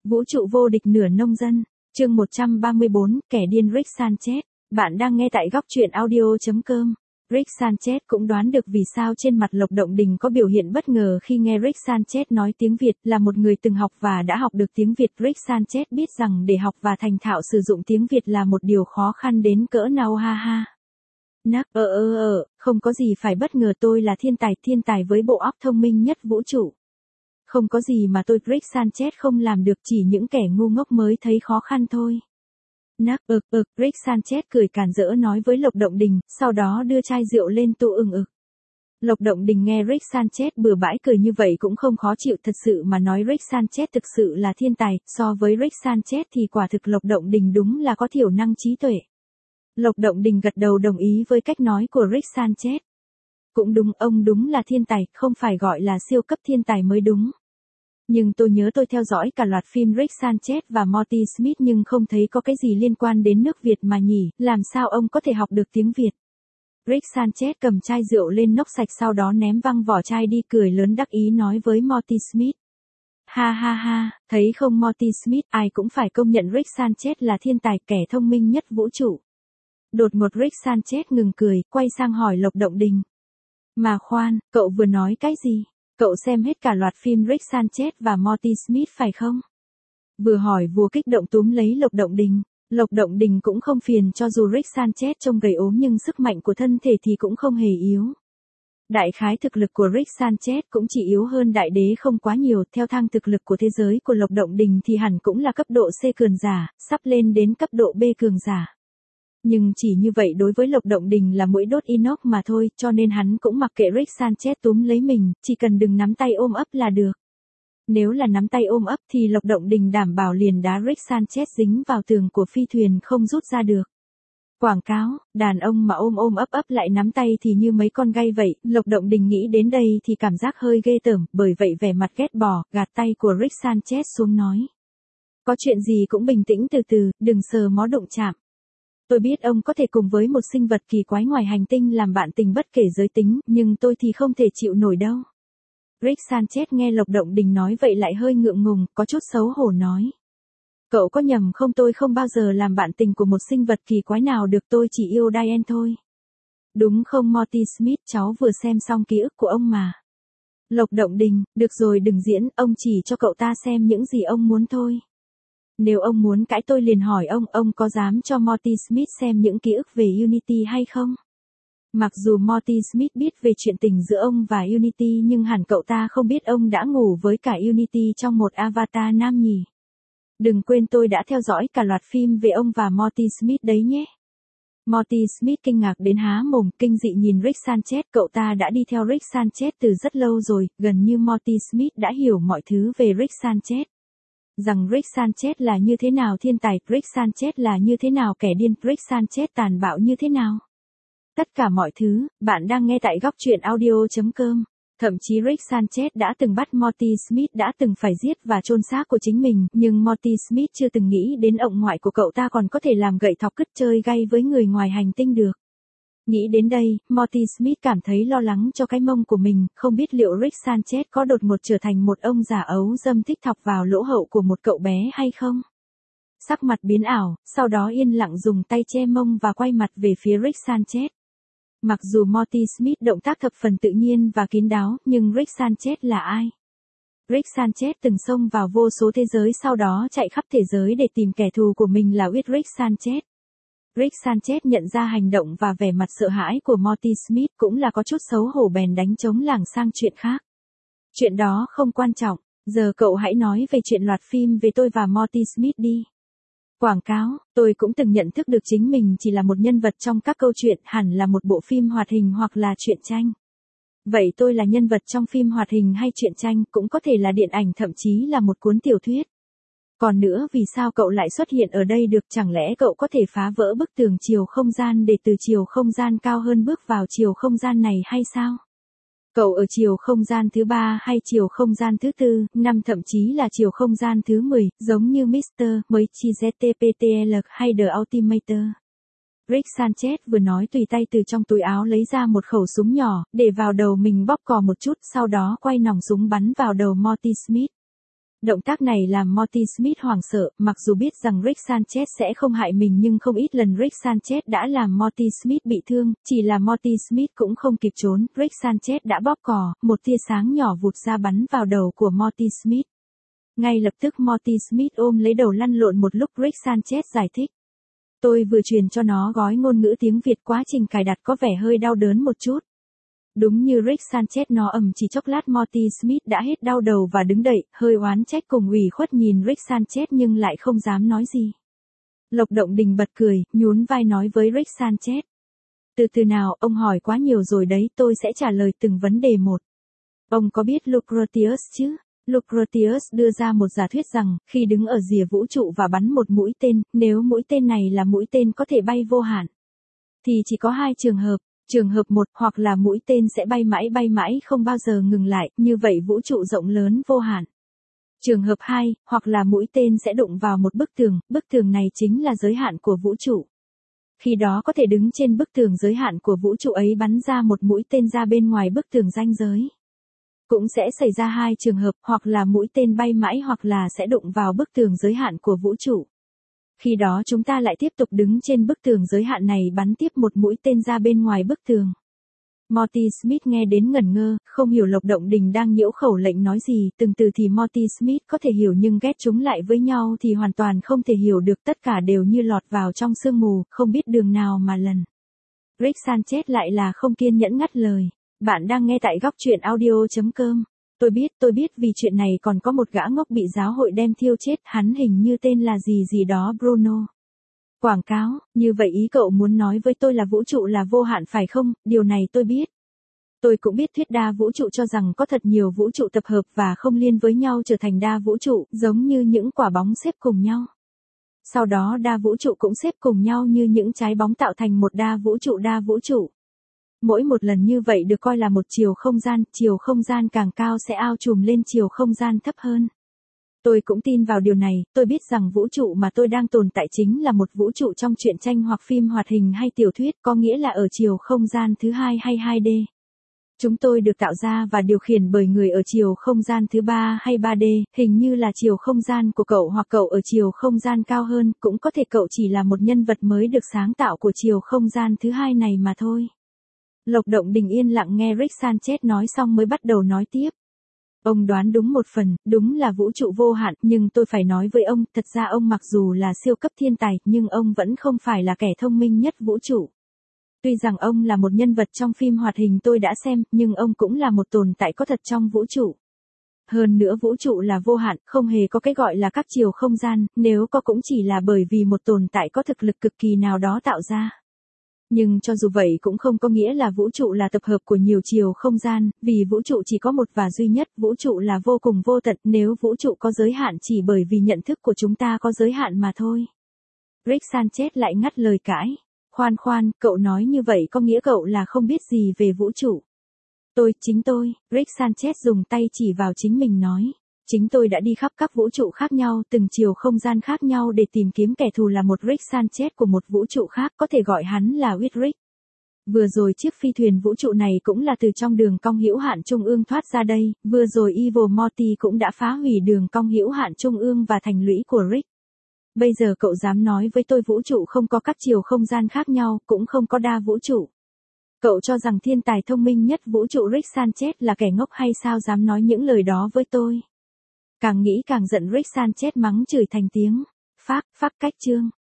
Vũ trụ vô địch nửa nông dân, chương 134, kẻ điên Rick Sanchez. Bạn đang nghe tại góc truyện audio.com. Rick Sanchez cũng đoán được vì sao trên mặt Lộc Động Đình có biểu hiện bất ngờ khi nghe Rick Sanchez nói tiếng Việt. Là một người từng học và đã học được tiếng Việt, Rick Sanchez biết rằng để học và thành thạo sử dụng tiếng Việt là một điều khó khăn đến cỡ nào ha ha. Nắc không có gì phải bất ngờ, tôi là thiên tài với bộ óc thông minh nhất vũ trụ. Không có gì mà tôi Rick Sanchez không làm được, chỉ những kẻ ngu ngốc mới thấy khó khăn thôi. Nắc Rick Sanchez cười càn rỡ nói với Lộc Động Đình, sau đó đưa chai rượu lên tu Lộc Động Đình nghe Rick Sanchez bừa bãi cười như vậy cũng không khó chịu, thật sự mà nói Rick Sanchez thực sự là thiên tài, so với Rick Sanchez thì quả thực Lộc Động Đình đúng là có thiểu năng trí tuệ. Lộc Động Đình gật đầu đồng ý với cách nói của Rick Sanchez. Cũng đúng, ông đúng là thiên tài, không phải gọi là siêu cấp thiên tài mới đúng. Nhưng tôi nhớ tôi theo dõi cả loạt phim Rick Sanchez và Morty Smith nhưng không thấy có cái gì liên quan đến nước Việt mà nhỉ, làm sao ông có thể học được tiếng Việt? Rick Sanchez cầm chai rượu lên nốc sạch sau đó ném văng vỏ chai đi, cười lớn đắc ý nói với Morty Smith. Ha ha ha, thấy không Morty Smith, ai cũng phải công nhận Rick Sanchez là thiên tài, kẻ thông minh nhất vũ trụ. Đột ngột Rick Sanchez ngừng cười, quay sang hỏi Lộc Động Đình. Mà khoan, cậu vừa nói cái gì? Cậu xem hết cả loạt phim Rick Sanchez và Morty Smith phải không? Vừa hỏi vừa kích động túm lấy Lộc Động Đình. Lộc Động Đình cũng không phiền, cho dù Rick Sanchez trông gầy ốm nhưng sức mạnh của thân thể thì cũng không hề yếu. Đại khái thực lực của Rick Sanchez cũng chỉ yếu hơn đại đế không quá nhiều, theo thang thực lực của thế giới của Lộc Động Đình thì hẳn cũng là cấp độ C cường giả, sắp lên đến cấp độ B cường giả. Nhưng chỉ như vậy đối với Lộc Động Đình là mũi đốt inox mà thôi, cho nên hắn cũng mặc kệ Rick Sanchez túm lấy mình, chỉ cần đừng nắm tay ôm ấp là được. Nếu là nắm tay ôm ấp thì Lộc Động Đình đảm bảo liền đá Rick Sanchez dính vào tường của phi thuyền không rút ra được. Quảng cáo, đàn ông mà ôm ấp lại nắm tay thì như mấy con gay vậy, Lộc Động Đình nghĩ đến đây thì cảm giác hơi ghê tởm, bởi vậy vẻ mặt ghét bỏ, gạt tay của Rick Sanchez xuống nói. Có chuyện gì cũng bình tĩnh từ từ, đừng sờ mó đụng chạm. Tôi biết ông có thể cùng với một sinh vật kỳ quái ngoài hành tinh làm bạn tình bất kể giới tính, nhưng tôi thì không thể chịu nổi đâu. Rick Sanchez nghe Lộc Động Đình nói vậy lại hơi ngượng ngùng, có chút xấu hổ nói. Cậu có nhầm không, tôi không bao giờ làm bạn tình của một sinh vật kỳ quái nào được, tôi chỉ yêu Diane thôi. Đúng không Morty Smith, cháu vừa xem xong ký ức của ông mà. Lộc Động Đình, được rồi đừng diễn, ông chỉ cho cậu ta xem những gì ông muốn thôi. Nếu ông muốn cãi tôi liền hỏi ông có dám cho Morty Smith xem những ký ức về Unity hay không? Mặc dù Morty Smith biết về chuyện tình giữa ông và Unity nhưng hẳn cậu ta không biết ông đã ngủ với cả Unity trong một avatar nam nhỉ. Đừng quên tôi đã theo dõi cả loạt phim về ông và Morty Smith đấy nhé. Morty Smith kinh ngạc đến há mồm, kinh dị nhìn Rick Sanchez, cậu ta đã đi theo Rick Sanchez từ rất lâu rồi, gần như Morty Smith đã hiểu mọi thứ về Rick Sanchez. Rằng Rick Sanchez là như thế nào thiên tài, Rick Sanchez là như thế nào kẻ điên, Rick Sanchez tàn bạo như thế nào. Tất cả mọi thứ, bạn đang nghe tại góc truyện audio.com. Thậm chí Rick Sanchez đã từng bắt Morty Smith, đã từng phải giết và chôn xác của chính mình, nhưng Morty Smith chưa từng nghĩ đến ông ngoại của cậu ta còn có thể làm gậy thọc cứt chơi gay với người ngoài hành tinh được. Nghĩ đến đây, Morty Smith cảm thấy lo lắng cho cái mông của mình, không biết liệu Rick Sanchez có đột ngột trở thành một ông già ấu dâm thích thọc vào lỗ hậu của một cậu bé hay không? Sắc mặt biến ảo, sau đó yên lặng dùng tay che mông và quay mặt về phía Rick Sanchez. Mặc dù Morty Smith động tác thập phần tự nhiên và kín đáo, nhưng Rick Sanchez là ai? Rick Sanchez từng xông vào vô số thế giới sau đó chạy khắp thế giới để tìm kẻ thù của mình là Rick Sanchez. Rick Sanchez nhận ra hành động và vẻ mặt sợ hãi của Morty Smith cũng là có chút xấu hổ bèn đánh trống lảng sang chuyện khác. Chuyện đó không quan trọng, giờ cậu hãy nói về chuyện loạt phim về tôi và Morty Smith đi. Quảng cáo, tôi cũng từng nhận thức được chính mình chỉ là một nhân vật trong các câu chuyện, hẳn là một bộ phim hoạt hình hoặc là truyện tranh. Vậy tôi là nhân vật trong phim hoạt hình hay truyện tranh, cũng có thể là điện ảnh, thậm chí là một cuốn tiểu thuyết. Còn nữa, vì sao cậu lại xuất hiện ở đây được, chẳng lẽ cậu có thể phá vỡ bức tường chiều không gian để từ chiều không gian cao hơn bước vào chiều không gian này hay sao? Cậu ở chiều không gian thứ 3 hay chiều không gian thứ 4, 5 thậm chí là chiều không gian thứ 10, giống như Mr. mới chi ZTPTL hay The Ultimator. Rick Sanchez vừa nói tùy tay từ trong túi áo lấy ra một khẩu súng nhỏ, để vào đầu mình bóp cò một chút, sau đó quay nòng súng bắn vào đầu Morty Smith. Động tác này làm Morty Smith hoảng sợ, mặc dù biết rằng Rick Sanchez sẽ không hại mình nhưng không ít lần Rick Sanchez đã làm Morty Smith bị thương, chỉ là Morty Smith cũng không kịp trốn, Rick Sanchez đã bóp cò, một tia sáng nhỏ vụt ra bắn vào đầu của Morty Smith. Ngay lập tức Morty Smith ôm lấy đầu lăn lộn một lúc. Rick Sanchez giải thích. Tôi vừa truyền cho nó gói ngôn ngữ tiếng Việt, quá trình cài đặt có vẻ hơi đau đớn một chút. Đúng như Rick Sanchez nó chỉ chốc lát Morty Smith đã hết đau đầu và đứng dậy, hơi oán trách cùng ủy khuất nhìn Rick Sanchez nhưng lại không dám nói gì. Lộc Động Đình bật cười, nhún vai nói với Rick Sanchez. Từ từ nào, ông hỏi quá nhiều rồi đấy, tôi sẽ trả lời từng vấn đề một. Ông có biết Lucretius chứ? Lucretius đưa ra một giả thuyết rằng, khi đứng ở rìa vũ trụ và bắn một mũi tên, nếu mũi tên này là mũi tên có thể bay vô hạn, thì chỉ có hai trường hợp. Trường hợp một, hoặc là mũi tên sẽ bay mãi không bao giờ ngừng lại, như vậy vũ trụ rộng lớn vô hạn. Trường hợp 2, hoặc là mũi tên sẽ đụng vào một bức tường này chính là giới hạn của vũ trụ. Khi đó có thể đứng trên bức tường giới hạn của vũ trụ ấy bắn ra một mũi tên ra bên ngoài bức tường ranh giới. Cũng sẽ xảy ra hai trường hợp, hoặc là mũi tên bay mãi hoặc là sẽ đụng vào bức tường giới hạn của vũ trụ. Khi đó chúng ta lại tiếp tục đứng trên bức tường giới hạn này bắn tiếp một mũi tên ra bên ngoài bức tường. Morty Smith nghe đến ngẩn ngơ, không hiểu Lộc Động Đình đang nhiễu khẩu lệnh nói gì, từng từ thì Morty Smith có thể hiểu nhưng ghét chúng lại với nhau thì hoàn toàn không thể hiểu được, tất cả đều như lọt vào trong sương mù, không biết đường nào mà lần. Rick Sanchez lại là không kiên nhẫn ngắt lời. Bạn đang nghe tại góc truyện audio.com. Tôi biết vì chuyện này còn có một gã ngốc bị giáo hội đem thiêu chết, hắn hình như tên là gì đó Bruno. Quảng cáo, như vậy ý cậu muốn nói với tôi là vũ trụ là vô hạn phải không? Điều này tôi biết. Tôi cũng biết thuyết đa vũ trụ cho rằng có thật nhiều vũ trụ tập hợp và không liên với nhau trở thành đa vũ trụ, giống như những quả bóng xếp cùng nhau. Sau đó đa vũ trụ cũng xếp cùng nhau như những trái bóng tạo thành một đa vũ trụ. Mỗi một lần như vậy được coi là một chiều không gian càng cao sẽ ao trùm lên chiều không gian thấp hơn. Tôi cũng tin vào điều này, tôi biết rằng vũ trụ mà tôi đang tồn tại chính là một vũ trụ trong truyện tranh hoặc phim hoạt hình hay tiểu thuyết, có nghĩa là ở chiều không gian thứ hai hay 2D. Chúng tôi được tạo ra và điều khiển bởi người ở chiều không gian thứ 3 hay 3D, hình như là chiều không gian của cậu hoặc cậu ở chiều không gian cao hơn, cũng có thể cậu chỉ là một nhân vật mới được sáng tạo của chiều không gian thứ hai này mà thôi. Lộc Động Đình yên lặng nghe Rick Sanchez nói xong mới bắt đầu nói tiếp. Ông đoán đúng một phần, đúng là vũ trụ vô hạn, nhưng tôi phải nói với ông, thật ra ông mặc dù là siêu cấp thiên tài, nhưng ông vẫn không phải là kẻ thông minh nhất vũ trụ. Tuy rằng ông là một nhân vật trong phim hoạt hình tôi đã xem, nhưng ông cũng là một tồn tại có thật trong vũ trụ. Hơn nữa vũ trụ là vô hạn, không hề có cái gọi là các chiều không gian, nếu có cũng chỉ là bởi vì một tồn tại có thực lực cực kỳ nào đó tạo ra. Nhưng cho dù vậy cũng không có nghĩa là vũ trụ là tập hợp của nhiều chiều không gian, vì vũ trụ chỉ có một và duy nhất, vũ trụ là vô cùng vô tận, nếu vũ trụ có giới hạn chỉ bởi vì nhận thức của chúng ta có giới hạn mà thôi. Rick Sanchez lại ngắt lời cãi. Khoan, cậu nói như vậy có nghĩa cậu là không biết gì về vũ trụ. Chính tôi, Rick Sanchez dùng tay chỉ vào chính mình nói. Chính tôi đã đi khắp các vũ trụ khác nhau, từng chiều không gian khác nhau để tìm kiếm kẻ thù là một Rick Sanchez của một vũ trụ khác, có thể gọi hắn là Whitrick. Vừa rồi chiếc phi thuyền vũ trụ này cũng là từ trong đường cong hữu hạn trung ương thoát ra đây, vừa rồi Evil Morty cũng đã phá hủy đường cong hữu hạn trung ương và thành lũy của Rick. Bây giờ cậu dám nói với tôi vũ trụ không có các chiều không gian khác nhau, cũng không có đa vũ trụ. Cậu cho rằng thiên tài thông minh nhất vũ trụ Rick Sanchez là kẻ ngốc hay sao dám nói những lời đó với tôi? Càng nghĩ càng giận, Rick Sanchez mắng chửi thành tiếng. Phác cách chương.